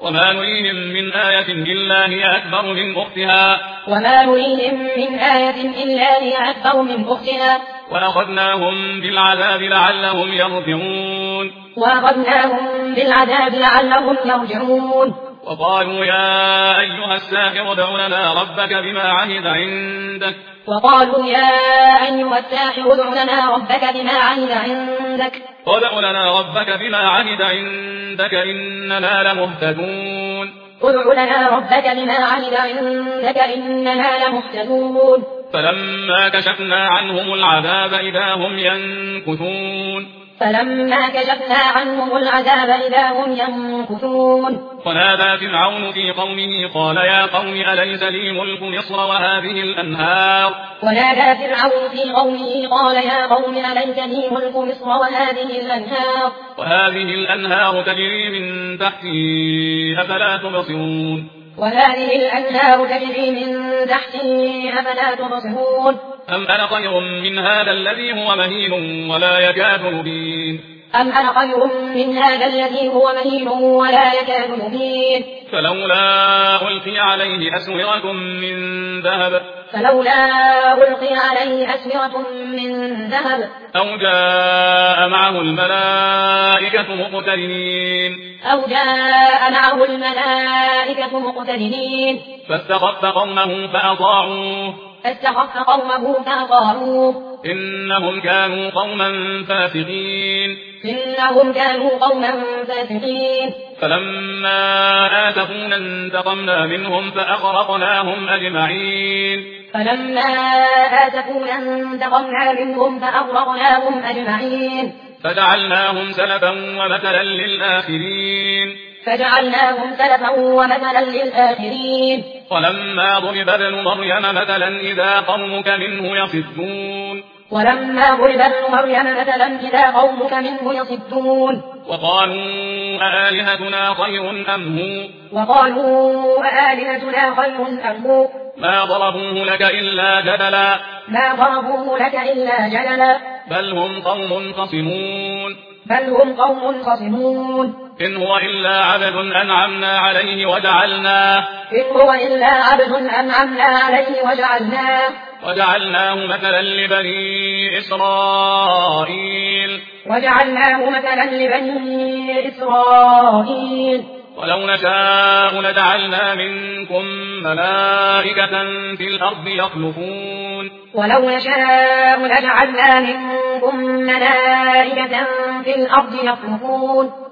وما نريهم من آية إلا هي أكبر من أختها وأخذناهم بالعذاب لعلهم يرجعون وقالوا يا أيها الساحر ادع لنا ربك بما عهد عندك إننا لمهتدون فلما كشفنا عنهم العذاب إذا هم ينكثون ونادى فرعون في قومه قال يا قوم أليس لي ملك مصر وهذه الأنهار تجري من تحتي أفلا تبصرون أم أنا خير من هذا الذي هو مهين ولا يكاد مبين فلولا ألقي عليه أسورة من ذهب أو جاء معه الملائكة مقترنين فاستخف قومه فأطاعوه إنهم كانوا قوما فاسقين فلما آسفونا انتقمنا منهم فأغرقناهم أجمعين فجعلناهم سلفا ومثلا للآخرين ولما ضرب ابن مريم مثلا إذا قومك منه يصدون وقالوا أآلهتنا خير أم هو ما ضربوه لك إلا جدلا بل هم قوم خصمون إن هو إلا عبد أنعمنا عليه وجعلناه مثلا لبني إسرائيل ولو نشاء لجعلنا منكم ملائكة في الأرض يخلفون